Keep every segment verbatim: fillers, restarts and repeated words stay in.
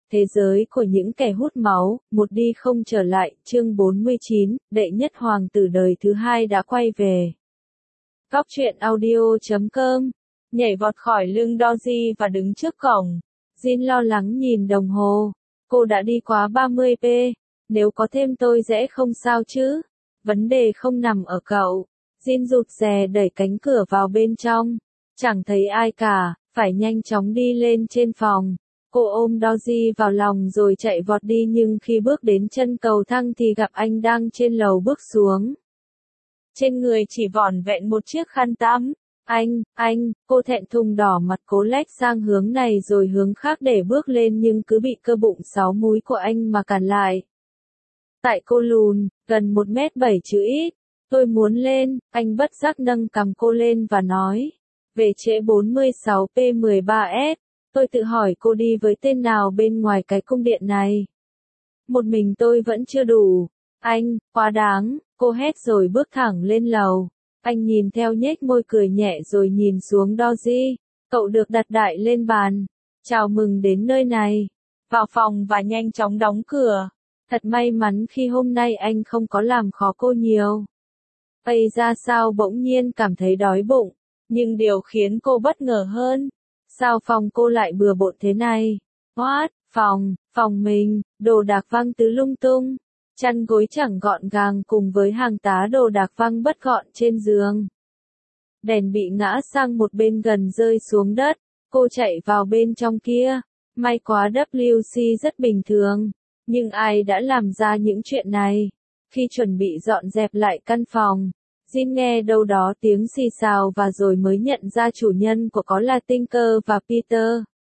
Thế giới của những kẻ hút máu, một đi không trở lại, chương bốn mươi chín, đệ nhất hoàng tử đời thứ hai đã quay về. Góc truyện audio chấm com, nhảy vọt khỏi lưng Doji và đứng trước cổng. Jin lo lắng nhìn đồng hồ. Cô đã đi quá ba mươi p, nếu có thêm tôi sẽ không sao chứ. Vấn đề không nằm ở cậu. Jin rụt rè đẩy cánh cửa vào bên trong. Chẳng thấy ai cả, phải nhanh chóng đi lên trên phòng. Cô ôm Doji vào lòng rồi chạy vọt đi nhưng khi bước đến chân cầu thang thì gặp anh đang trên lầu bước xuống. Trên người chỉ vỏn vẹn một chiếc khăn tắm. Anh, anh, cô thẹn thùng đỏ mặt cố lách sang hướng này rồi hướng khác để bước lên nhưng cứ bị cơ bụng sáu múi của anh mà cản lại. Tại cô lùn, gần một mét bảy chứ ít. Tôi muốn lên, anh bất giác nâng cằm cô lên và nói. Về trễ bốn mươi sáu p mười ba s. Tôi tự hỏi cô đi với tên nào bên ngoài cái cung điện này. Một mình tôi vẫn chưa đủ. Anh, quá đáng, cô hét rồi bước thẳng lên lầu. Anh nhìn theo nhếch môi cười nhẹ rồi nhìn xuống Doji. Cậu được đặt đại lên bàn. Chào mừng đến nơi này. Vào phòng và nhanh chóng đóng cửa. Thật may mắn khi hôm nay anh không có làm khó cô nhiều. Ây ra sao bỗng nhiên cảm thấy đói bụng. Nhưng điều khiến cô bất ngờ hơn. Sao phòng cô lại bừa bộn thế này? What? Phòng, phòng mình, đồ đạc văng tứ lung tung. Chăn gối chẳng gọn gàng cùng với hàng tá đồ đạc văng bất gọn trên giường. Đèn bị ngã sang một bên gần rơi xuống đất. Cô chạy vào bên trong kia. May quá W C rất bình thường. Nhưng ai đã làm ra những chuyện này? Khi chuẩn bị dọn dẹp lại căn phòng, Jin nghe đâu đó tiếng xì xào và rồi mới nhận ra chủ nhân của có là Tinker và Peter.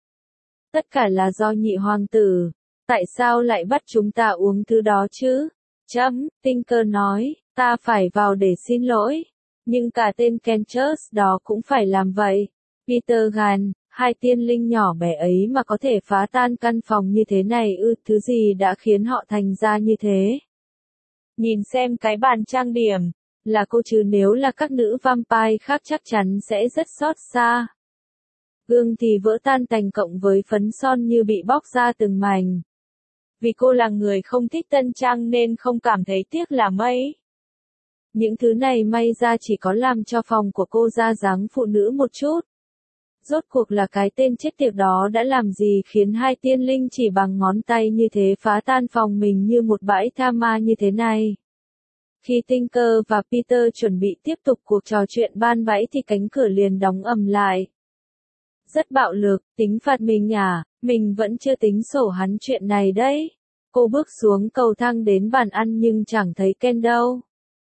Tất cả là do nhị hoàng tử. Tại sao lại bắt chúng ta uống thứ đó chứ? Chấm, Tinker nói, ta phải vào để xin lỗi. Nhưng cả tên Kenchus đó cũng phải làm vậy. Peter gàn, hai tiên linh nhỏ bé ấy mà có thể phá tan căn phòng như thế này ư, thứ gì đã khiến họ thành ra như thế? Nhìn xem cái bàn trang điểm. Là cô chứ nếu là các nữ vampire khác chắc chắn sẽ rất xót xa. Gương thì vỡ tan tành cộng với phấn son như bị bóc ra từng mảnh. Vì cô là người không thích tân trang nên không cảm thấy tiếc là mấy. Những thứ này may ra chỉ có làm cho phòng của cô ra dáng phụ nữ một chút. Rốt cuộc là cái tên chết tiệt đó đã làm gì khiến hai tiên linh chỉ bằng ngón tay như thế phá tan phòng mình như một bãi tha ma như thế này. Khi Tinker và Peter chuẩn bị tiếp tục cuộc trò chuyện ban bẫy thì cánh cửa liền đóng ầm lại. Rất bạo lực, tính phạt mình à, mình vẫn chưa tính sổ hắn chuyện này đấy. Cô bước xuống cầu thang đến bàn ăn nhưng chẳng thấy Ken đâu.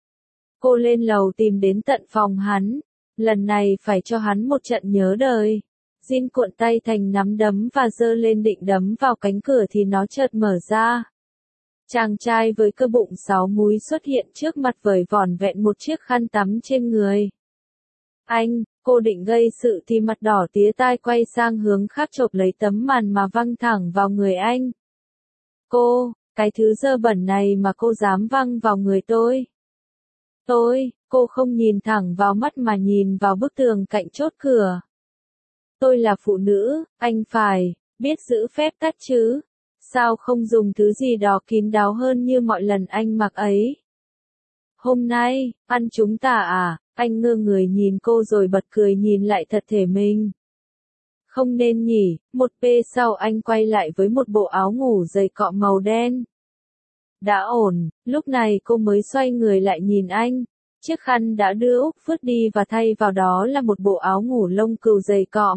Cô lên lầu tìm đến tận phòng hắn. Lần này phải cho hắn một trận nhớ đời. Jin cuộn tay thành nắm đấm và giơ lên định đấm vào cánh cửa thì nó chợt mở ra. Chàng trai với cơ bụng sáu múi xuất hiện trước mặt vởi vỏn vẹn một chiếc khăn tắm trên người. Anh, cô định gây sự thì mặt đỏ tía tai quay sang hướng khác chộp lấy tấm màn mà văng thẳng vào người anh. Cô, cái thứ dơ bẩn này mà cô dám văng vào người tôi. Tôi, cô không nhìn thẳng vào mắt mà nhìn vào bức tường cạnh chốt cửa. Tôi là phụ nữ, anh phải biết giữ phép tắc chứ. Sao không dùng thứ gì đó kín đáo hơn như mọi lần anh mặc ấy? Hôm nay, ăn chúng ta à? Anh ngơ người nhìn cô rồi bật cười nhìn lại thật thể mình. Không nên nhỉ, một p sau anh quay lại với một bộ áo ngủ dày cọ màu đen. Đã ổn, lúc này cô mới xoay người lại nhìn anh. Chiếc khăn đã đưa úp vứt đi và thay vào đó là một bộ áo ngủ lông cừu dày cọm.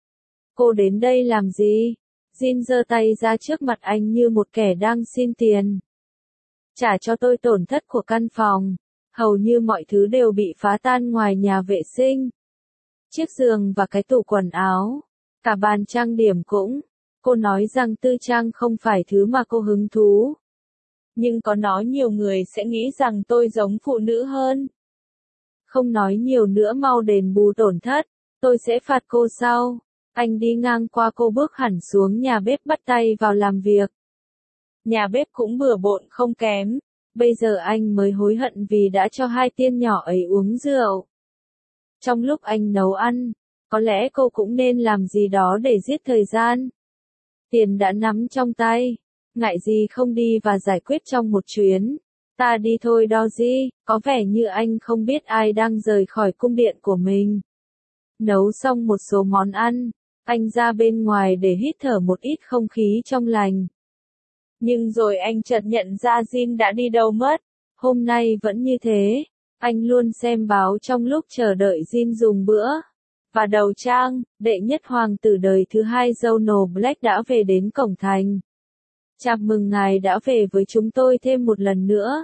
Cô đến đây làm gì? Jin giơ tay ra trước mặt anh như một kẻ đang xin tiền. Trả cho tôi tổn thất của căn phòng. Hầu như mọi thứ đều bị phá tan ngoài nhà vệ sinh. Chiếc giường và cái tủ quần áo. Cả bàn trang điểm cũng. Cô nói rằng tư trang không phải thứ mà cô hứng thú. Nhưng có nói nhiều người sẽ nghĩ rằng tôi giống phụ nữ hơn. Không nói nhiều nữa, mau đền bù tổn thất. Tôi sẽ phạt cô sau. Anh đi ngang qua cô bước hẳn xuống nhà bếp bắt tay vào làm việc. Nhà bếp cũng bừa bộn không kém. Bây giờ anh mới hối hận vì đã cho hai tiên nhỏ ấy uống rượu. Trong lúc anh nấu ăn, có lẽ cô cũng nên làm gì đó để giết thời gian. Tiền đã nắm trong tay. Ngại gì không đi và giải quyết trong một chuyến. Ta đi thôi Doji, có vẻ như anh không biết ai đang rời khỏi cung điện của mình. Nấu xong một số món ăn, anh ra bên ngoài để hít thở một ít không khí trong lành. Nhưng rồi anh chợt nhận ra Jin đã đi đâu mất. Hôm nay vẫn như thế. Anh luôn xem báo trong lúc chờ đợi Jin dùng bữa. Và đầu trang, đệ nhất hoàng tử đời thứ hai Jono Black đã về đến cổng thành. Chào mừng ngài đã về với chúng tôi thêm một lần nữa.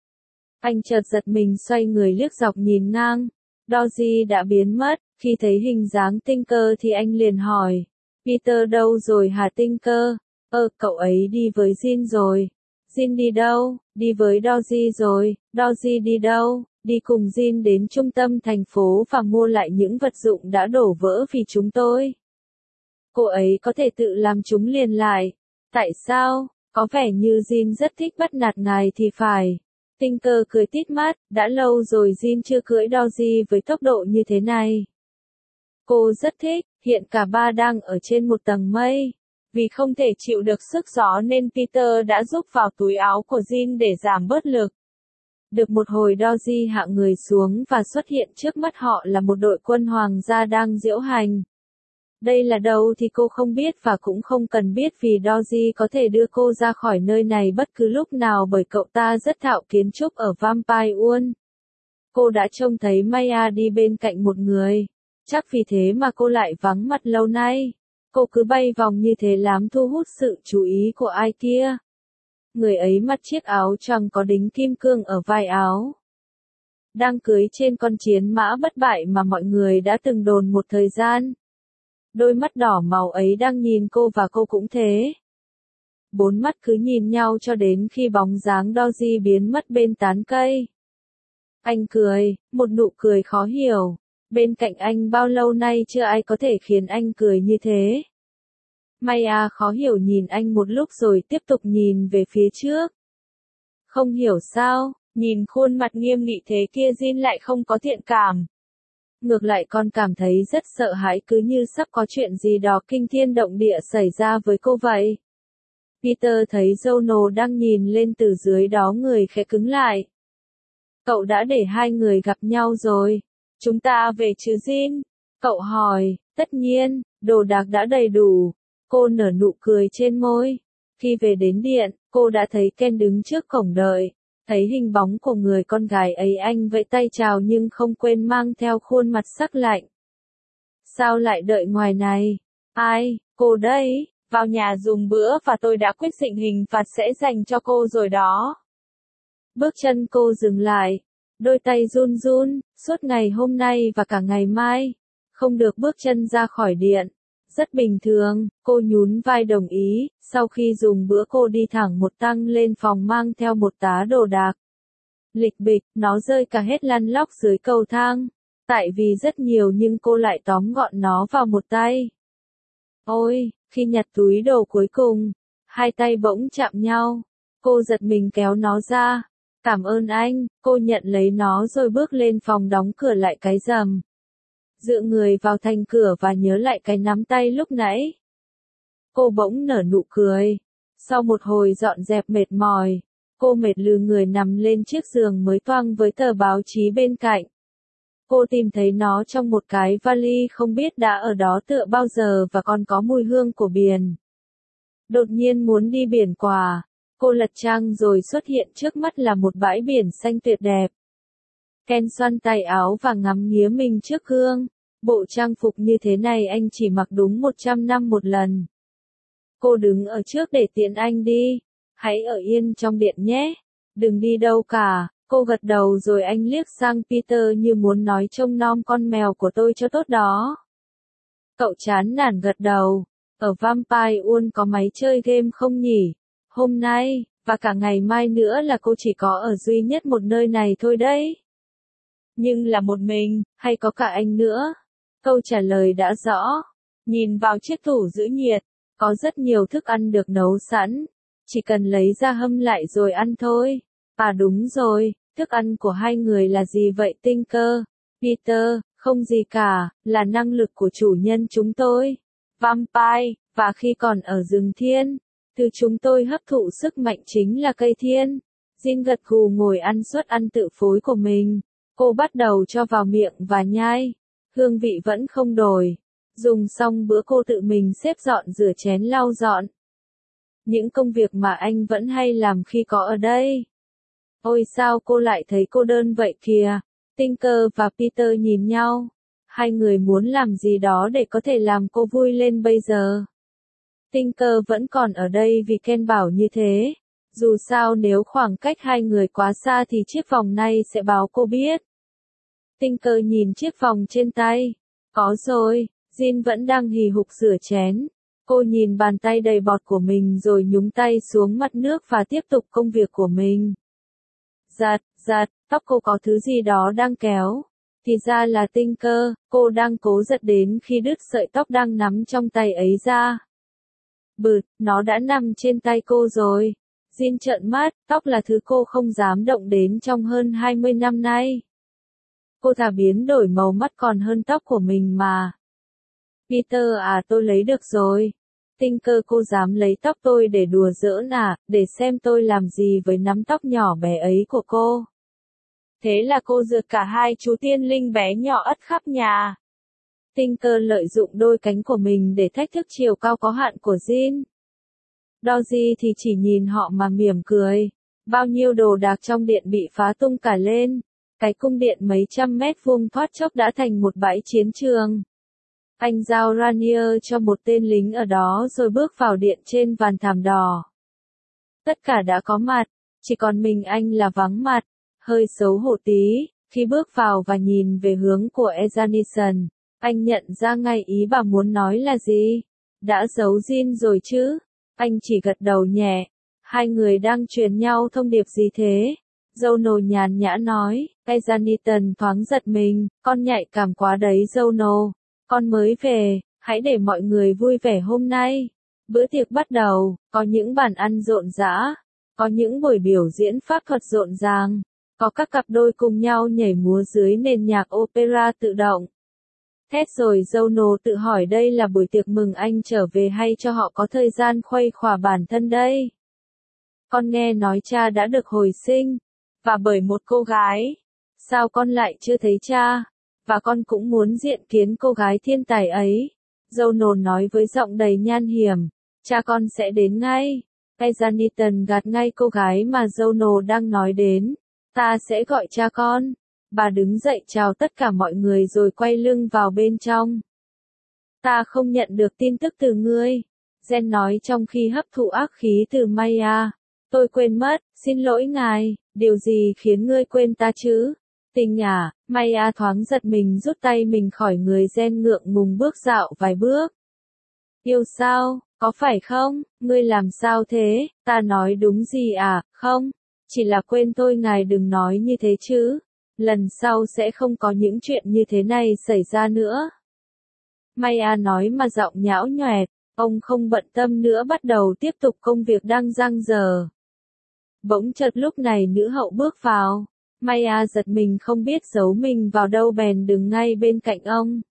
Anh chợt giật mình xoay người liếc dọc nhìn ngang. Doji đã biến mất. Khi thấy hình dáng Tinker thì anh liền hỏi. Peter đâu rồi hả Tinker? Ơ, cậu ấy đi với Jin rồi. Jin đi đâu? Đi với Doji rồi. Doji đi đâu? Đi cùng Jin đến trung tâm thành phố và mua lại những vật dụng đã đổ vỡ vì chúng tôi. Cô ấy có thể tự làm chúng liền lại. Tại sao? Có vẻ như Jin rất thích bắt nạt ngài thì phải. Tinker cười tít mắt, đã lâu rồi Jin chưa cưỡi Doji với tốc độ như thế này. Cô rất thích, hiện cả ba đang ở trên một tầng mây. Vì không thể chịu được sức gió nên Peter đã giúp vào túi áo của Jin để giảm bớt lực. Được một hồi Doji hạ người xuống và xuất hiện trước mắt họ là một đội quân hoàng gia đang diễu hành. Đây là đâu thì cô không biết và cũng không cần biết vì Doji có thể đưa cô ra khỏi nơi này bất cứ lúc nào bởi cậu ta rất thạo kiến trúc ở Vampire World. Cô đã trông thấy Maya đi bên cạnh một người. Chắc vì thế mà cô lại vắng mặt lâu nay. Cô cứ bay vòng như thế làm thu hút sự chú ý của ai kia. Người ấy mặc chiếc áo choàng có đính kim cương ở vai áo. Đang cưỡi trên con chiến mã bất bại mà mọi người đã từng đồn một thời gian. Đôi mắt đỏ màu ấy đang nhìn cô và cô cũng thế. Bốn mắt cứ nhìn nhau cho đến khi bóng dáng Doji biến mất bên tán cây. Anh cười, một nụ cười khó hiểu. Bên cạnh anh bao lâu nay chưa ai có thể khiến anh cười như thế. Maya khó hiểu nhìn anh một lúc rồi tiếp tục nhìn về phía trước. Không hiểu sao, nhìn khuôn mặt nghiêm nghị thế kia Jin lại không có thiện cảm. Ngược lại con cảm thấy rất sợ hãi cứ như sắp có chuyện gì đó kinh thiên động địa xảy ra với cô vậy. Peter thấy Jono đang nhìn lên từ dưới đó người khẽ cứng lại. Cậu đã để hai người gặp nhau rồi. Chúng ta về chứ Jin? Cậu hỏi, tất nhiên, đồ đạc đã đầy đủ. Cô nở nụ cười trên môi. Khi về đến điện, cô đã thấy Ken đứng trước cổng đợi. Thấy hình bóng của người con gái ấy anh vẫy tay chào nhưng không quên mang theo khuôn mặt sắc lạnh. Sao lại đợi ngoài này? Ai, cô đây, vào nhà dùng bữa và tôi đã quyết định hình phạt sẽ dành cho cô rồi đó. Bước chân cô dừng lại. Đôi tay run run, suốt ngày hôm nay và cả ngày mai. Không được bước chân ra khỏi điện. Rất bình thường, cô nhún vai đồng ý, sau khi dùng bữa cô đi thẳng một tăng lên phòng mang theo một tá đồ đạc. Lịch bịch, nó rơi cả hết lăn lóc dưới cầu thang. Tại vì rất nhiều nhưng cô lại tóm gọn nó vào một tay. Ôi, khi nhặt túi đồ cuối cùng, hai tay bỗng chạm nhau. Cô giật mình kéo nó ra. Cảm ơn anh, cô nhận lấy nó rồi bước lên phòng đóng cửa lại cái rầm. Dựa người vào thành cửa và nhớ lại cái nắm tay lúc nãy. Cô bỗng nở nụ cười. Sau một hồi dọn dẹp mệt mỏi, cô mệt lừ người nằm lên chiếc giường mới toang với tờ báo chí bên cạnh. Cô tìm thấy nó trong một cái vali không biết đã ở đó tựa bao giờ và còn có mùi hương của biển. Đột nhiên muốn đi biển quả. Cô lật trang rồi xuất hiện trước mắt là một bãi biển xanh tuyệt đẹp. Ken xoăn tay áo và ngắm nghía mình trước gương. Bộ trang phục như thế này anh chỉ mặc đúng một trăm năm một lần. Cô đứng ở trước để tiễn anh đi. Hãy ở yên trong điện nhé. Đừng đi đâu cả. Cô gật đầu rồi anh liếc sang Peter như muốn nói trông nom con mèo của tôi cho tốt đó. Cậu chán nản gật đầu. Ở Vampire World có máy chơi game không nhỉ? Hôm nay, và cả ngày mai nữa là cô chỉ có ở duy nhất một nơi này thôi đấy. Nhưng là một mình, hay có cả anh nữa? Câu trả lời đã rõ. Nhìn vào chiếc tủ giữ nhiệt, có rất nhiều thức ăn được nấu sẵn. Chỉ cần lấy ra hâm lại rồi ăn thôi. À đúng rồi, thức ăn của hai người là gì vậy Tinker? Peter, không gì cả, là năng lực của chủ nhân chúng tôi. Vampire, Và khi còn ở rừng thiên, từ chúng tôi hấp thụ sức mạnh chính là cây thiên. Jin gật gù ngồi ăn suất ăn tự phối của mình. Cô bắt đầu cho vào miệng và nhai. Hương vị vẫn không đổi. Dùng xong bữa cô tự mình xếp dọn rửa chén lau dọn. Những công việc mà anh vẫn hay làm khi có ở đây. Ôi sao cô lại thấy cô đơn vậy kìa. Tinker và Peter nhìn nhau. Hai người muốn làm gì đó để có thể làm cô vui lên bây giờ. Tinker vẫn còn ở đây vì Ken bảo như thế. Dù sao nếu khoảng cách hai người quá xa thì chiếc vòng này sẽ báo cô biết. Tinker nhìn chiếc vòng trên tay. Có rồi, Jin vẫn đang hì hục rửa chén. Cô nhìn bàn tay đầy bọt của mình rồi nhúng tay xuống mặt nước và tiếp tục công việc của mình. Giặt, giặt, tóc cô có thứ gì đó đang kéo. Thì ra là Tinker, cô đang cố giật đến khi đứt sợi tóc đang nắm trong tay ấy ra. Bụt, nó đã nằm trên tay cô rồi. Jin trợn mắt, tóc là thứ cô không dám động đến trong hơn hai mươi năm nay. Cô thà biến đổi màu mắt còn hơn tóc của mình mà. Peter à, tôi lấy được rồi. Tinker, cô dám lấy tóc tôi để đùa giỡn à, để xem tôi làm gì với nắm tóc nhỏ bé ấy của cô. Thế là cô rượt cả hai chú tiên linh bé nhỏ ất khắp nhà. Tinker lợi dụng đôi cánh của mình để thách thức chiều cao có hạn của Jin. Doji thì chỉ nhìn họ mà mỉm cười. Bao nhiêu đồ đạc trong điện bị phá tung cả lên. Cái cung điện mấy trăm mét vuông thoát chốc đã thành một bãi chiến trường. Anh giao Ranier cho một tên lính ở đó rồi bước vào điện trên vàn thảm đỏ. Tất cả đã có mặt, chỉ còn mình anh là vắng mặt, hơi xấu hổ tí. Khi bước vào và nhìn về hướng của Ezanison, anh nhận ra ngay ý bà muốn nói là gì. Đã giấu Jin rồi chứ? Anh chỉ gật đầu nhẹ. Hai người đang truyền nhau thông điệp gì thế? Jono nhàn nhã nói. Ezanison thoáng giật mình. Con nhạy cảm quá đấy Jono. Con mới về, hãy để mọi người vui vẻ hôm nay. Bữa tiệc bắt đầu, có những bàn ăn rộn rã, có những buổi biểu diễn pháp thuật rộn ràng, có các cặp đôi cùng nhau nhảy múa dưới nền nhạc opera tự động. Thét rồi Jono tự hỏi đây là buổi tiệc mừng anh trở về hay cho họ có thời gian khuây khỏa bản thân đây. Con nghe nói cha đã được hồi sinh, và bởi một cô gái. Sao con lại chưa thấy cha? Và con cũng muốn diện kiến cô gái thiên tài ấy. Jono nói với giọng đầy nhan hiểm. Cha con sẽ đến ngay. Ezanison gạt ngay cô gái mà Jono đang nói đến. Ta sẽ gọi cha con. Bà đứng dậy chào tất cả mọi người rồi quay lưng vào bên trong. Ta không nhận được tin tức từ ngươi. Jen nói trong khi hấp thụ ác khí từ Maya. Tôi quên mất, xin lỗi ngài, điều gì khiến ngươi quên ta chứ? Tình à, Maya thoáng giật mình rút tay mình khỏi người Jen ngượng ngùng bước dạo vài bước. Yêu sao, có phải không, ngươi làm sao thế, ta nói đúng gì à, không, chỉ là quên thôi ngài đừng nói như thế chứ, lần sau sẽ không có những chuyện như thế này xảy ra nữa. Maya nói mà giọng nhão nhoẹt, ông không bận tâm nữa bắt đầu tiếp tục công việc đang dang dở. Bỗng chợt lúc này nữ hậu bước vào. Maya giật mình không biết giấu mình vào đâu bèn đứng ngay bên cạnh ông.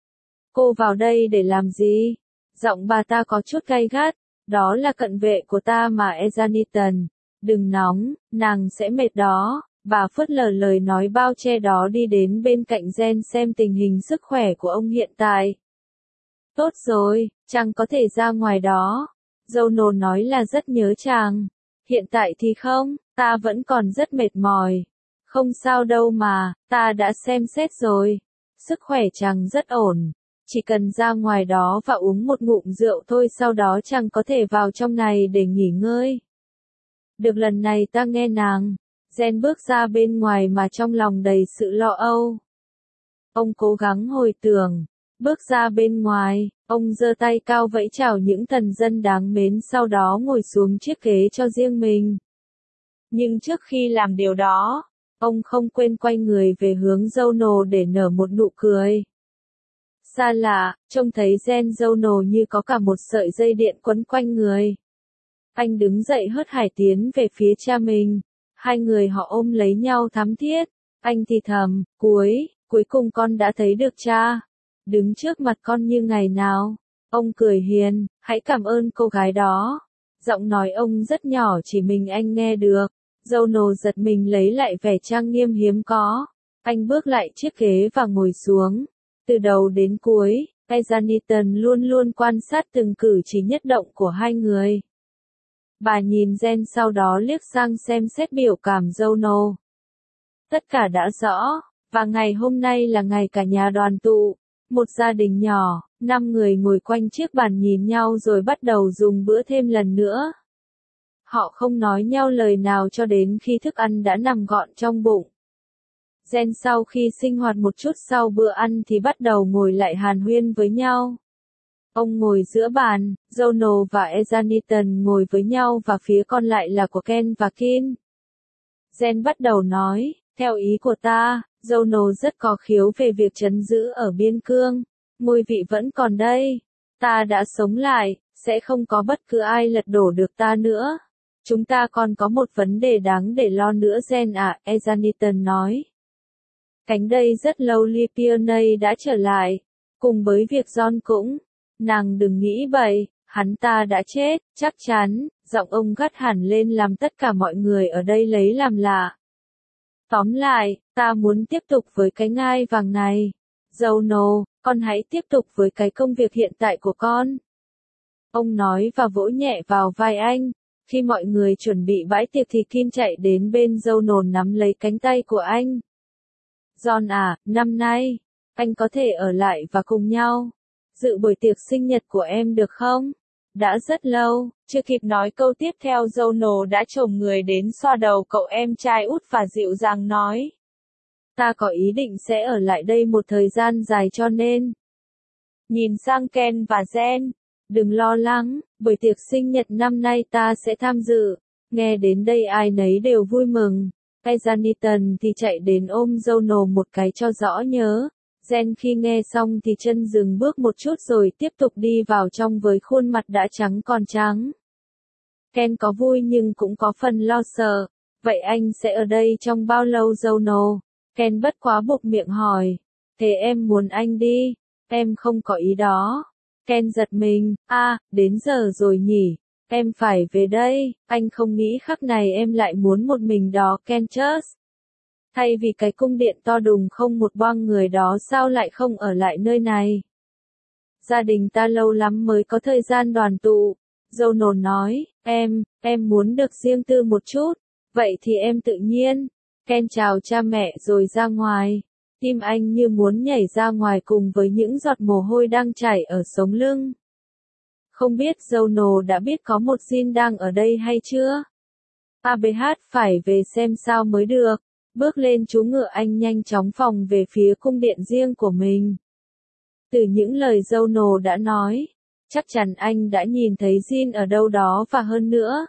Cô vào đây để làm gì? Giọng bà ta có chút gay gắt. Đó là cận vệ của ta mà Ezanison. Đừng nóng, nàng sẽ mệt đó. Bà phớt lờ lời nói bao che đó đi đến bên cạnh Jen xem tình hình sức khỏe của ông hiện tại. Tốt rồi, chàng có thể ra ngoài đó. Jono nói là rất nhớ chàng. Hiện tại thì không, ta vẫn còn rất mệt mỏi. Không sao đâu mà, ta đã xem xét rồi. Sức khỏe chàng rất ổn. Chỉ cần ra ngoài đó và uống một ngụm rượu thôi sau đó chàng có thể vào trong này để nghỉ ngơi. Được lần này ta nghe nàng. Jen bước ra bên ngoài mà trong lòng đầy sự lo âu. Ông cố gắng hồi tưởng. Bước ra bên ngoài, ông giơ tay cao vẫy chào những thần dân đáng mến sau đó ngồi xuống chiếc ghế cho riêng mình. Nhưng trước khi làm điều đó, ông không quên quay người về hướng Jono để nở một nụ cười. Xa lạ, trông thấy Jen Jono như có cả một sợi dây điện quấn quanh người. Anh đứng dậy hớt hải tiến về phía cha mình. Hai người họ ôm lấy nhau thắm thiết. Anh thì thầm, cuối, cuối cùng con đã thấy được cha. Đứng trước mặt con như ngày nào. Ông cười hiền, hãy cảm ơn cô gái đó. Giọng nói ông rất nhỏ chỉ mình anh nghe được. Jono giật mình lấy lại vẻ trang nghiêm hiếm có. Anh bước lại chiếc ghế và ngồi xuống. Từ đầu đến cuối, Ezzanitan luôn luôn quan sát từng cử chỉ nhất động của hai người. Bà nhìn Jen sau đó liếc sang xem xét biểu cảm Jono. Tất cả đã rõ, và ngày hôm nay là ngày cả nhà đoàn tụ. Một gia đình nhỏ, năm người ngồi quanh chiếc bàn nhìn nhau rồi bắt đầu dùng bữa thêm lần nữa. Họ không nói nhau lời nào cho đến khi thức ăn đã nằm gọn trong bụng. Jen sau khi sinh hoạt một chút sau bữa ăn thì bắt đầu ngồi lại hàn huyên với nhau. Ông ngồi giữa bàn, Jono và Ezzanitan ngồi với nhau và phía còn lại là của Ken và Kin. Jen bắt đầu nói, theo ý của ta, Jono rất có khiếu về việc trấn giữ ở biên cương. Ngôi vị vẫn còn đây. Ta đã sống lại, sẽ không có bất cứ ai lật đổ được ta nữa. Chúng ta còn có một vấn đề đáng để lo nữa Jen à, Ezzanitan nói. Cánh đây rất lâu Lipiernay đã trở lại. Cùng với việc John cũng. Nàng đừng nghĩ bậy, hắn ta đã chết, chắc chắn. Giọng ông gắt hẳn lên làm tất cả mọi người ở đây lấy làm lạ. Tóm lại, ta muốn tiếp tục với cái ngai vàng này. Jono, con hãy tiếp tục với cái công việc hiện tại của con. Ông nói và vỗ nhẹ vào vai anh. Khi mọi người chuẩn bị bãi tiệc thì Kim chạy đến bên Jono nắm lấy cánh tay của anh. John à, năm nay, anh có thể ở lại và cùng nhau dự buổi tiệc sinh nhật của em được không? Đã rất lâu, chưa kịp nói câu tiếp theo Jono đã chồm người đến xoa đầu cậu em trai út và dịu dàng nói. Ta có ý định sẽ ở lại đây một thời gian dài cho nên. Nhìn sang Ken và Jen, đừng lo lắng, buổi tiệc sinh nhật năm nay ta sẽ tham dự. Nghe đến đây ai nấy đều vui mừng. Ezzanitan thì chạy đến ôm Jono một cái cho rõ nhớ. Jen khi nghe xong thì chân dừng bước một chút rồi tiếp tục đi vào trong với khuôn mặt đã trắng còn trắng. Ken có vui nhưng cũng có phần lo sợ. Vậy anh sẽ ở đây trong bao lâu Jono? Ken bất quá buộc miệng hỏi. Thế em muốn anh đi? Em không có ý đó. Ken giật mình. A, à, đến giờ rồi nhỉ? Em phải về đây. Anh không nghĩ khắc này em lại muốn một mình đó Ken Chus. Thay vì cái cung điện to đùng không một boang người đó sao lại không ở lại nơi này? Gia đình ta lâu lắm mới có thời gian đoàn tụ. Jono nói, em, em muốn được riêng tư một chút. Vậy thì em tự nhiên. Ken chào cha mẹ rồi ra ngoài. Tim anh như muốn nhảy ra ngoài cùng với những giọt mồ hôi đang chảy ở sống lưng. Không biết Jono đã biết có một Jin đang ở đây hay chưa? a bê hát phải về xem sao mới được. Bước lên chú ngựa anh nhanh chóng phòng về phía cung điện riêng của mình. Từ những lời Jono đã nói, chắc chắn anh đã nhìn thấy Jin ở đâu đó và hơn nữa.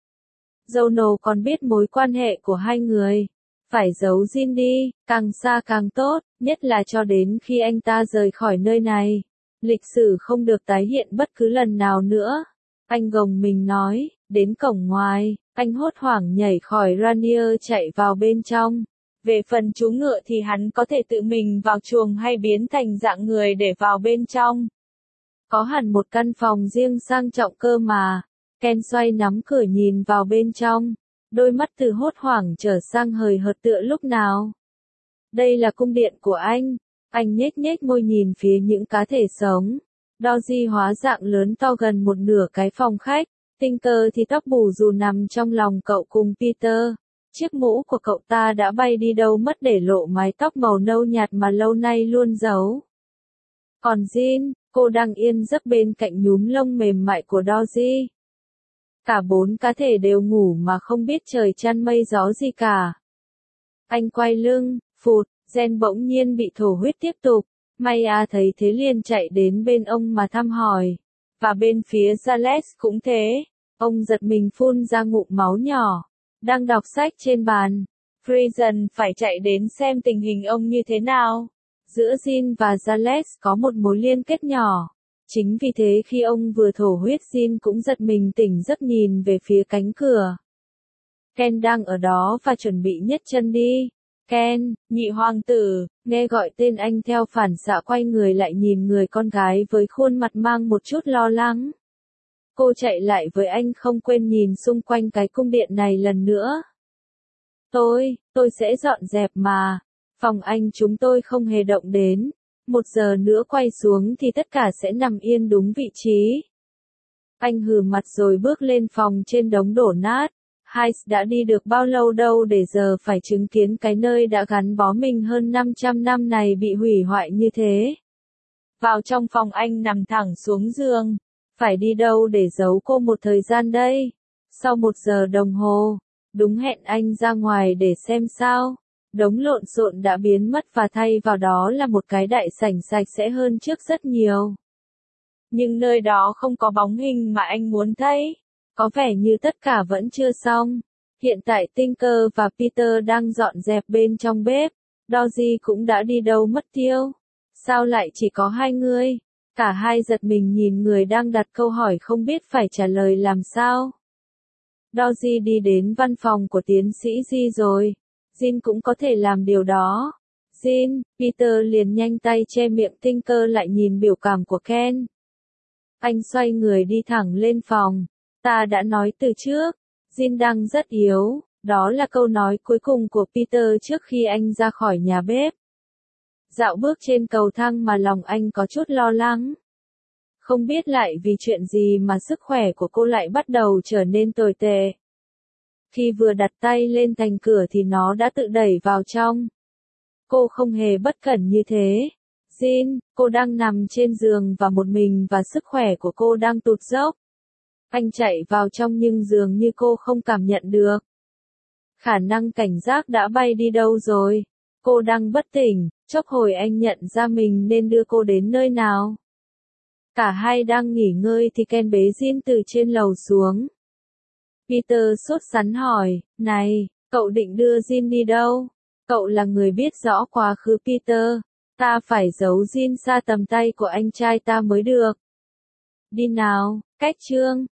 Jono còn biết mối quan hệ của hai người. Phải giấu Jin đi, càng xa càng tốt, nhất là cho đến khi anh ta rời khỏi nơi này. Lịch sử không được tái hiện bất cứ lần nào nữa. Anh gồng mình nói, đến cổng ngoài, anh hốt hoảng nhảy khỏi Ranier chạy vào bên trong. Về phần chú ngựa thì hắn có thể tự mình vào chuồng hay biến thành dạng người để vào bên trong. Có hẳn một căn phòng riêng sang trọng cơ mà. Ken xoay nắm cửa nhìn vào bên trong. Đôi mắt từ hốt hoảng trở sang hời hợt tựa lúc nào. Đây là cung điện của anh. Anh nhếch nhếch môi nhìn phía những cá thể sống. Doji hóa dạng lớn to gần một nửa cái phòng khách. Tinker thì tóc bù dù nằm trong lòng cậu cùng Peter. Chiếc mũ của cậu ta đã bay đi đâu mất để lộ mái tóc màu nâu nhạt mà lâu nay luôn giấu. Còn Jin, cô đang yên giấc bên cạnh nhúm lông mềm mại của Doji. Cả bốn cá thể đều ngủ mà không biết trời chăn mây gió gì cả. Anh quay lưng, phụt, Jen bỗng nhiên bị thổ huyết tiếp tục. Maya thấy thế liền chạy đến bên ông mà thăm hỏi. Và bên phía Giles cũng thế. Ông giật mình phun ra ngụm máu nhỏ. Đang đọc sách trên bàn. Friesen phải chạy đến xem tình hình ông như thế nào. Giữa Jin và Giles có một mối liên kết nhỏ. Chính vì thế khi ông vừa thổ huyết Jin cũng giật mình tỉnh giấc nhìn về phía cánh cửa. Ken đang ở đó và chuẩn bị nhấc chân đi. Ken, nhị hoàng tử, nghe gọi tên anh theo phản xạ quay người lại nhìn người con gái với khuôn mặt mang một chút lo lắng. Cô chạy lại với anh không quên nhìn xung quanh cái cung điện này lần nữa. Tôi, tôi sẽ dọn dẹp mà. Phòng anh chúng tôi không hề động đến. Một giờ nữa quay xuống thì tất cả sẽ nằm yên đúng vị trí. Anh hừ mặt rồi bước lên phòng trên đống đổ nát. Hayes đã đi được bao lâu đâu để giờ phải chứng kiến cái nơi đã gắn bó mình hơn năm trăm năm này bị hủy hoại như thế. Vào trong phòng anh nằm thẳng xuống giường. Phải đi đâu để giấu cô một thời gian đây? Sau một giờ đồng hồ, đúng hẹn anh ra ngoài để xem sao. Đống lộn xộn đã biến mất và thay vào đó là một cái đại sảnh sạch sẽ hơn trước rất nhiều. Nhưng nơi đó không có bóng hình mà anh muốn thấy. Có vẻ như tất cả vẫn chưa xong. Hiện tại Tinker và Peter đang dọn dẹp bên trong bếp. Dorsey cũng đã đi đâu mất tiêu. Sao lại chỉ có hai người? Cả hai giật mình nhìn người đang đặt câu hỏi không biết phải trả lời làm sao. Dorsey đi đến văn phòng của tiến sĩ G rồi. Jin cũng có thể làm điều đó. Jin, Peter liền nhanh tay che miệng Tinker lại nhìn biểu cảm của Ken. Anh xoay người đi thẳng lên phòng. Ta đã nói từ trước, Jin đang rất yếu, đó là câu nói cuối cùng của Peter trước khi anh ra khỏi nhà bếp. Dạo bước trên cầu thang mà lòng anh có chút lo lắng. Không biết lại vì chuyện gì mà sức khỏe của cô lại bắt đầu trở nên tồi tệ. Khi vừa đặt tay lên thành cửa thì nó đã tự đẩy vào trong. Cô không hề bất cẩn như thế. Jin, cô đang nằm trên giường và một mình và sức khỏe của cô đang tụt dốc. Anh chạy vào trong nhưng dường như cô không cảm nhận được. Khả năng cảnh giác đã bay đi đâu rồi? Cô đang bất tỉnh, chốc hồi anh nhận ra mình nên đưa cô đến nơi nào. Cả hai đang nghỉ ngơi thì Ken bế Jin từ trên lầu xuống. Peter sốt sắng hỏi, này, cậu định đưa Jin đi đâu? Cậu là người biết rõ quá khứ Peter. Ta phải giấu Jin xa tầm tay của anh trai ta mới được. Đi nào, cách chương.